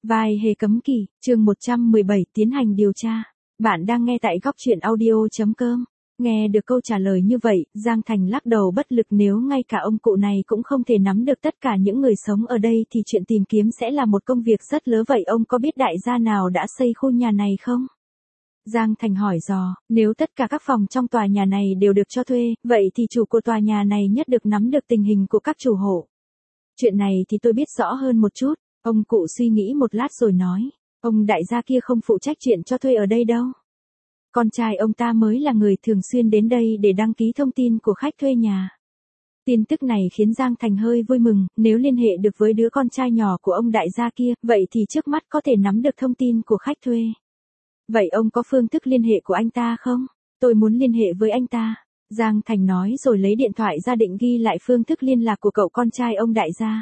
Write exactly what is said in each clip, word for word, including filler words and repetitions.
Vai hề cấm kỵ, chương một trăm mười bảy tiến hành điều tra. Bạn đang nghe tại góc truyện audio.com. Nghe được câu trả lời như vậy, Giang Thành lắc đầu bất lực, nếu ngay cả ông cụ này cũng không thể nắm được tất cả những người sống ở đây thì chuyện tìm kiếm sẽ là một công việc rất lớn. Vậy ông có biết đại gia nào đã xây khu nhà này không? Giang Thành hỏi dò, nếu tất cả các phòng trong tòa nhà này đều được cho thuê, vậy thì chủ của tòa nhà này nhất được nắm được tình hình của các chủ hộ. Chuyện này thì tôi biết rõ hơn một chút. Ông cụ suy nghĩ một lát rồi nói, ông đại gia kia không phụ trách chuyện cho thuê ở đây đâu. Con trai ông ta mới là người thường xuyên đến đây để đăng ký thông tin của khách thuê nhà. Tin tức này khiến Giang Thành hơi vui mừng, nếu liên hệ được với đứa con trai nhỏ của ông đại gia kia, vậy thì trước mắt có thể nắm được thông tin của khách thuê. Vậy ông có phương thức liên hệ của anh ta không? Tôi muốn liên hệ với anh ta. Giang Thành nói rồi lấy điện thoại ra định ghi lại phương thức liên lạc của cậu con trai ông đại gia.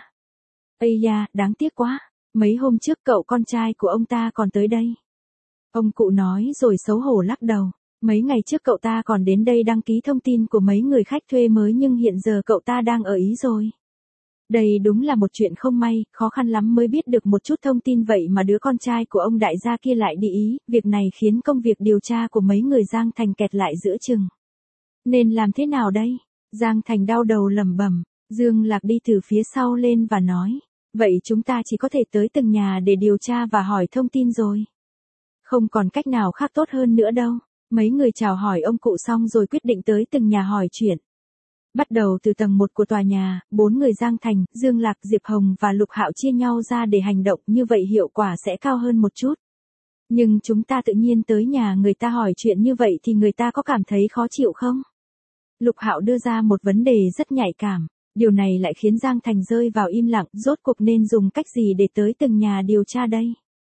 Ây da, đáng tiếc quá, mấy hôm trước cậu con trai của ông ta còn tới đây. Ông cụ nói rồi xấu hổ lắc đầu, mấy ngày trước cậu ta còn đến đây đăng ký thông tin của mấy người khách thuê mới, nhưng hiện giờ cậu ta đang ở Ý rồi. Đây đúng là một chuyện không may, khó khăn lắm mới biết được một chút thông tin, vậy mà đứa con trai của ông đại gia kia lại đi Ý, việc này khiến công việc điều tra của mấy người Giang Thành kẹt lại giữa chừng. Nên làm thế nào đây? Giang Thành đau đầu lẩm bẩm. Dương Lạc đi từ phía sau lên và nói, vậy chúng ta chỉ có thể tới từng nhà để điều tra và hỏi thông tin rồi. Không còn cách nào khác tốt hơn nữa đâu. Mấy người chào hỏi ông cụ xong rồi quyết định tới từng nhà hỏi chuyện. Bắt đầu từ tầng một của tòa nhà, bốn người Giang Thành, Dương Lạc, Diệp Hồng và Lục Hạo chia nhau ra để hành động, như vậy hiệu quả sẽ cao hơn một chút. Nhưng chúng ta tự nhiên tới nhà người ta hỏi chuyện như vậy thì người ta có cảm thấy khó chịu không? Lục Hạo đưa ra một vấn đề rất nhạy cảm. Điều này lại khiến Giang Thành rơi vào im lặng, rốt cuộc nên dùng cách gì để tới từng nhà điều tra đây?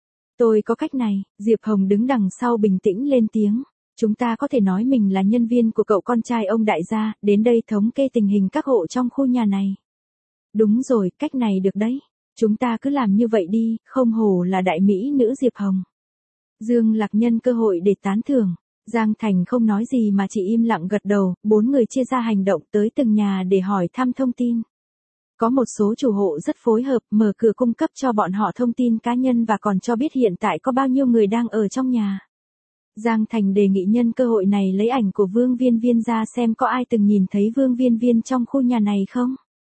Tôi có cách này, Diệp Hồng đứng đằng sau bình tĩnh lên tiếng. Chúng ta có thể nói mình là nhân viên của cậu con trai ông đại gia, đến đây thống kê tình hình các hộ trong khu nhà này. Đúng rồi, cách này được đấy. Chúng ta cứ làm như vậy đi, không hổ là đại mỹ nữ Diệp Hồng. Dương Lạc nhân cơ hội để tán thưởng. Giang Thành không nói gì mà chỉ im lặng gật đầu, bốn người chia ra hành động tới từng nhà để hỏi thăm thông tin. Có một số chủ hộ rất phối hợp, mở cửa cung cấp cho bọn họ thông tin cá nhân và còn cho biết hiện tại có bao nhiêu người đang ở trong nhà. Giang Thành đề nghị nhân cơ hội này lấy ảnh của Vương Viên Viên ra xem có ai từng nhìn thấy Vương Viên Viên trong khu nhà này không.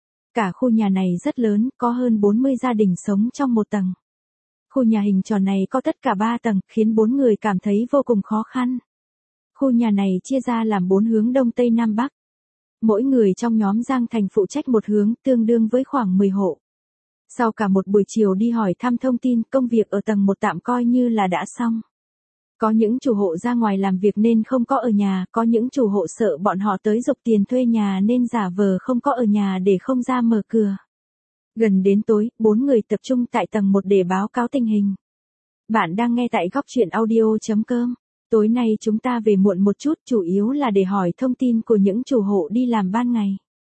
Cả khu nhà này rất lớn, có hơn bốn mươi gia đình sống trong một tầng. Khu nhà hình tròn này có tất cả ba tầng, khiến bốn người cảm thấy vô cùng khó khăn. Khu nhà này chia ra làm bốn hướng đông tây nam bắc. Mỗi người trong nhóm Giang Thành phụ trách một hướng, tương đương với khoảng mười hộ. Sau cả một buổi chiều đi hỏi thăm thông tin, công việc ở tầng một tạm coi như là đã xong. Có những chủ hộ ra ngoài làm việc nên không có ở nhà, có những chủ hộ sợ bọn họ tới giục tiền thuê nhà nên giả vờ không có ở nhà để không ra mở cửa. Gần đến tối, bốn người tập trung tại tầng một để báo cáo tình hình. Bạn đang nghe tại góc truyện audio.com. Tối nay chúng ta về muộn một chút, chủ yếu là để hỏi thông tin của những chủ hộ đi làm ban ngày.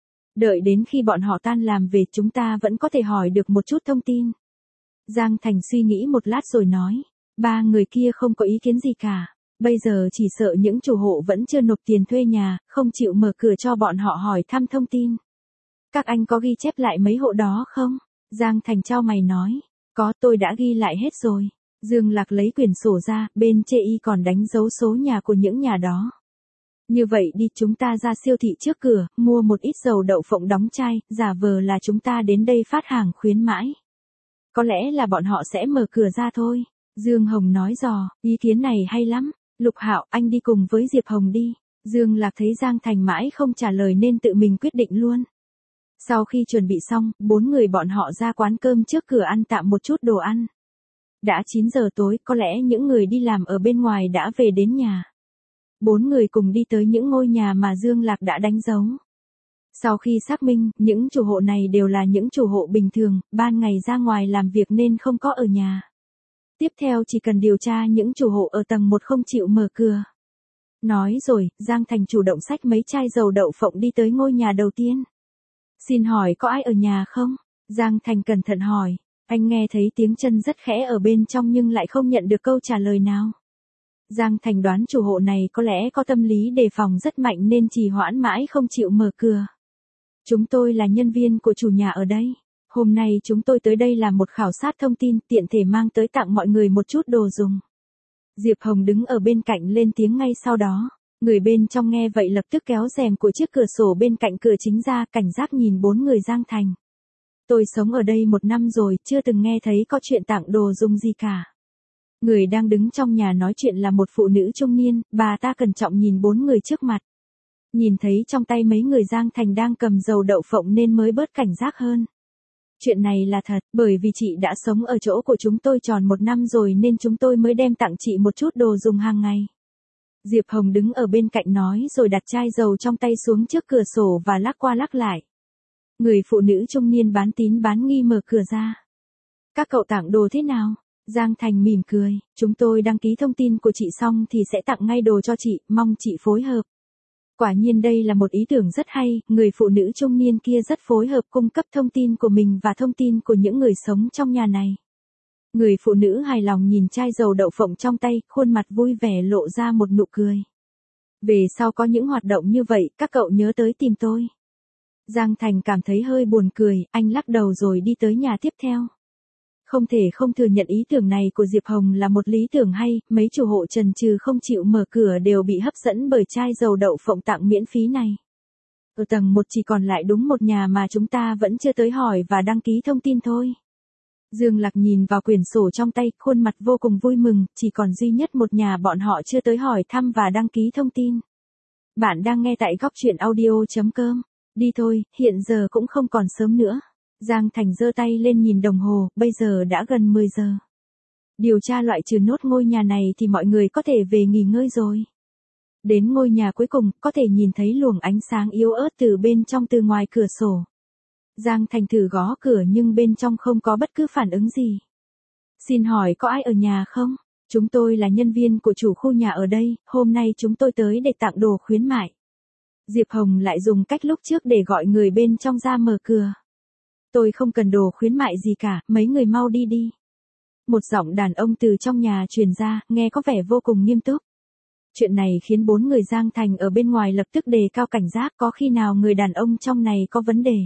Đợi đến khi bọn họ tan làm về chúng ta vẫn có thể hỏi được một chút thông tin. Giang Thành suy nghĩ một lát rồi nói, ba người kia không có ý kiến gì cả. Bây giờ chỉ sợ những chủ hộ vẫn chưa nộp tiền thuê nhà, không chịu mở cửa cho bọn họ hỏi thăm thông tin. Các anh có ghi chép lại mấy hộ đó không? Giang Thành chau mày nói, có, tôi đã ghi lại hết rồi. Dương Lạc lấy quyển sổ ra, bên chê y còn đánh dấu số nhà của những nhà đó. Như vậy đi, chúng ta ra siêu thị trước cửa, mua một ít dầu đậu phộng đóng chai, giả vờ là chúng ta đến đây phát hàng khuyến mãi. Có lẽ là bọn họ sẽ mở cửa ra thôi. Dương Hồng nói dò, ý kiến này hay lắm. Lục Hạo, anh đi cùng với Diệp Hồng đi. Dương Lạc thấy Giang Thành mãi không trả lời nên tự mình quyết định luôn. Sau khi chuẩn bị xong, bốn người bọn họ ra quán cơm trước cửa ăn tạm một chút đồ ăn. Đã chín giờ tối, có lẽ những người đi làm ở bên ngoài đã về đến nhà. Bốn người cùng đi tới những ngôi nhà mà Dương Lạc đã đánh dấu. Sau khi xác minh, những chủ hộ này đều là những chủ hộ bình thường, ban ngày ra ngoài làm việc nên không có ở nhà. Tiếp theo chỉ cần điều tra những chủ hộ ở tầng một không chịu mở cửa. Nói rồi, Giang Thành chủ động xách mấy chai dầu đậu phộng đi tới ngôi nhà đầu tiên. Xin hỏi có ai ở nhà không? Giang Thành cẩn thận hỏi. Anh nghe thấy tiếng chân rất khẽ ở bên trong nhưng lại không nhận được câu trả lời nào. Giang Thành đoán chủ hộ này có lẽ có tâm lý đề phòng rất mạnh nên trì hoãn mãi không chịu mở cửa. Chúng tôi là nhân viên của chủ nhà ở đây. Hôm nay chúng tôi tới đây làm một khảo sát thông tin, tiện thể mang tới tặng mọi người một chút đồ dùng. Diệp Hồng đứng ở bên cạnh lên tiếng ngay sau đó. Người bên trong nghe vậy lập tức kéo rèm của chiếc cửa sổ bên cạnh cửa chính ra, cảnh giác nhìn bốn người Giang Thành. Tôi sống ở đây một năm rồi, chưa từng nghe thấy có chuyện tặng đồ dùng gì cả. Người đang đứng trong nhà nói chuyện là một phụ nữ trung niên, bà ta cẩn trọng nhìn bốn người trước mặt. Nhìn thấy trong tay mấy người Giang Thành đang cầm dầu đậu phộng nên mới bớt cảnh giác hơn. Chuyện này là thật, bởi vì chị đã sống ở chỗ của chúng tôi tròn một năm rồi nên chúng tôi mới đem tặng chị một chút đồ dùng hàng ngày. Diệp Hồng đứng ở bên cạnh nói rồi đặt chai dầu trong tay xuống trước cửa sổ và lắc qua lắc lại. Người phụ nữ trung niên bán tín bán nghi mở cửa ra. Các cậu tặng đồ thế nào? Giang Thành mỉm cười, chúng tôi đăng ký thông tin của chị xong thì sẽ tặng ngay đồ cho chị, mong chị phối hợp. Quả nhiên đây là một ý tưởng rất hay, người phụ nữ trung niên kia rất phối hợp cung cấp thông tin của mình và thông tin của những người sống trong nhà này. Người phụ nữ hài lòng nhìn chai dầu đậu phộng trong tay, khuôn mặt vui vẻ lộ ra một nụ cười. Về sau có những hoạt động như vậy, các cậu nhớ tới tìm tôi. Giang Thành cảm thấy hơi buồn cười, anh lắc đầu rồi đi tới nhà tiếp theo. Không thể không thừa nhận ý tưởng này của Diệp Hồng là một lý tưởng hay, mấy chủ hộ chần chừ không chịu mở cửa đều bị hấp dẫn bởi chai dầu đậu phộng tặng miễn phí này. Ở tầng một chỉ còn lại đúng một nhà mà chúng ta vẫn chưa tới hỏi và đăng ký thông tin thôi. Dương Lạc nhìn vào quyển sổ trong tay, khuôn mặt vô cùng vui mừng, chỉ còn duy nhất một nhà bọn họ chưa tới hỏi thăm và đăng ký thông tin. Bạn đang nghe tại góc truyện audio chấm com. Đi thôi, hiện giờ cũng không còn sớm nữa. Giang Thành giơ tay lên nhìn đồng hồ, bây giờ đã gần mười giờ. Điều tra loại trừ nốt ngôi nhà này thì mọi người có thể về nghỉ ngơi rồi. Đến ngôi nhà cuối cùng, có thể nhìn thấy luồng ánh sáng yếu ớt từ bên trong từ ngoài cửa sổ. Giang Thành thử gõ cửa nhưng bên trong không có bất cứ phản ứng gì. Xin hỏi có ai ở nhà không? Chúng tôi là nhân viên của chủ khu nhà ở đây, hôm nay chúng tôi tới để tặng đồ khuyến mại. Diệp Hồng lại dùng cách lúc trước để gọi người bên trong ra mở cửa. Tôi không cần đồ khuyến mại gì cả, mấy người mau đi đi. Một giọng đàn ông từ trong nhà truyền ra, nghe có vẻ vô cùng nghiêm túc. Chuyện này khiến bốn người Giang Thành ở bên ngoài lập tức đề cao cảnh giác, có khi nào người đàn ông trong này có vấn đề.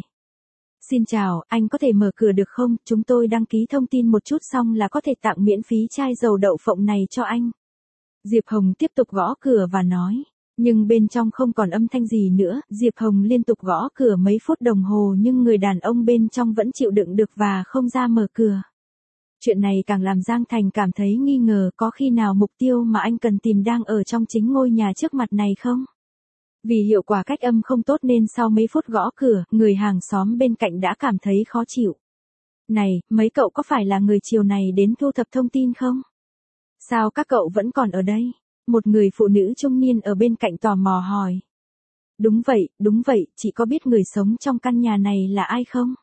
Xin chào, anh có thể mở cửa được không? Chúng tôi đăng ký thông tin một chút xong là có thể tặng miễn phí chai dầu đậu phộng này cho anh. Diệp Hồng tiếp tục gõ cửa và nói. Nhưng bên trong không còn âm thanh gì nữa, Diệp Hồng liên tục gõ cửa mấy phút đồng hồ nhưng người đàn ông bên trong vẫn chịu đựng được và không ra mở cửa. Chuyện này càng làm Giang Thành cảm thấy nghi ngờ có khi nào mục tiêu mà anh cần tìm đang ở trong chính ngôi nhà trước mặt này không? Vì hiệu quả cách âm không tốt nên sau mấy phút gõ cửa, người hàng xóm bên cạnh đã cảm thấy khó chịu. Này, mấy cậu có phải là người chiều này đến thu thập thông tin không? Sao các cậu vẫn còn ở đây? Một người phụ nữ trung niên ở bên cạnh tò mò hỏi. Đúng vậy, đúng vậy, chị có biết người sống trong căn nhà này là ai không?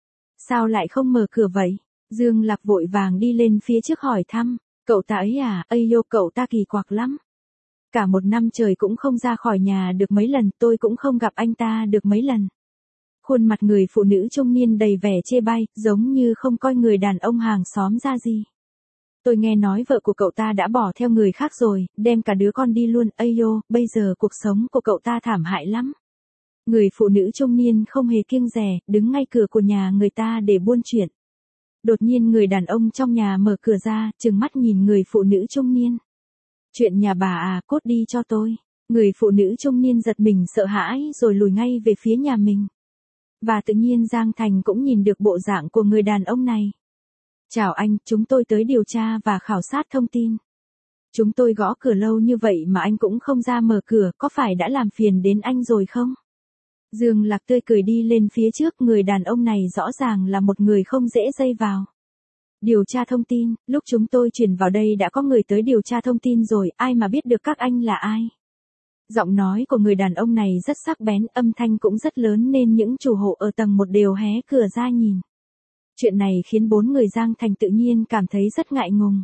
Sao lại không mở cửa vậy? Dương Lạc vội vàng đi lên phía trước hỏi thăm. Cậu ta ấy à, ây yo, cậu ta kỳ quặc lắm. Cả một năm trời cũng không ra khỏi nhà được mấy lần, tôi cũng không gặp anh ta được mấy lần. Khuôn mặt người phụ nữ trung niên đầy vẻ chê bai, giống như không coi người đàn ông hàng xóm ra gì. Tôi nghe nói vợ của cậu ta đã bỏ theo người khác rồi, đem cả đứa con đi luôn, ây yo, bây giờ cuộc sống của cậu ta thảm hại lắm. Người phụ nữ trung niên không hề kiêng dè, đứng ngay cửa của nhà người ta để buôn chuyện. Đột nhiên người đàn ông trong nhà mở cửa ra, trừng mắt nhìn người phụ nữ trung niên. Chuyện nhà bà à, cút đi cho tôi. Người phụ nữ trung niên giật mình sợ hãi rồi lùi ngay về phía nhà mình. Và tự nhiên Giang Thành cũng nhìn được bộ dạng của người đàn ông này. Chào anh, chúng tôi tới điều tra và khảo sát thông tin. Chúng tôi gõ cửa lâu như vậy mà anh cũng không ra mở cửa, có phải đã làm phiền đến anh rồi không? Dương Lạc tươi cười đi lên phía trước, người đàn ông này rõ ràng là một người không dễ dây vào. Điều tra thông tin, lúc chúng tôi chuyển vào đây đã có người tới điều tra thông tin rồi, ai mà biết được các anh là ai. Giọng nói của người đàn ông này rất sắc bén, âm thanh cũng rất lớn nên những chủ hộ ở tầng một đều hé cửa ra nhìn. Chuyện này khiến bốn người Giang Thành tự nhiên cảm thấy rất ngại ngùng.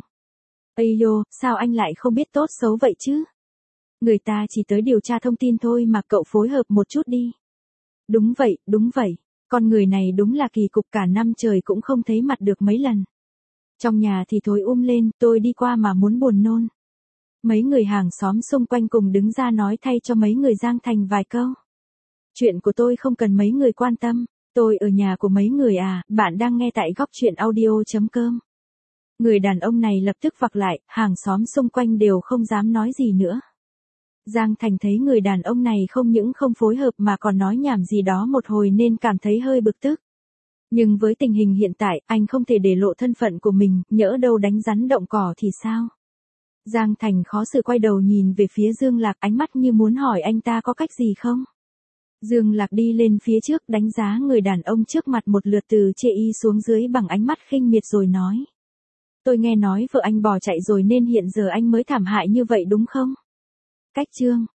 Ây yo, sao anh lại không biết tốt xấu vậy chứ? Người ta chỉ tới điều tra thông tin thôi mà cậu phối hợp một chút đi. Đúng vậy, đúng vậy, con người này đúng là kỳ cục, cả năm trời cũng không thấy mặt được mấy lần. Trong nhà thì thối um lên, tôi đi qua mà muốn buồn nôn. Mấy người hàng xóm xung quanh cùng đứng ra nói thay cho mấy người Giang Thành vài câu. Chuyện của tôi không cần mấy người quan tâm. Tôi ở nhà của mấy người à, bạn đang nghe tại góc chuyện audio.com. Người đàn ông này lập tức vặc lại, hàng xóm xung quanh đều không dám nói gì nữa. Giang Thành thấy người đàn ông này không những không phối hợp mà còn nói nhảm gì đó một hồi nên cảm thấy hơi bực tức. Nhưng với tình hình hiện tại, anh không thể để lộ thân phận của mình, nhỡ đâu đánh rắn động cỏ thì sao? Giang Thành khó xử quay đầu nhìn về phía Dương Lạc, ánh mắt như muốn hỏi anh ta có cách gì không? Dương Lạc đi lên phía trước đánh giá người đàn ông trước mặt một lượt từ chê y xuống dưới bằng ánh mắt khinh miệt rồi nói. Tôi nghe nói vợ anh bỏ chạy rồi nên hiện giờ anh mới thảm hại như vậy đúng không? Cách chương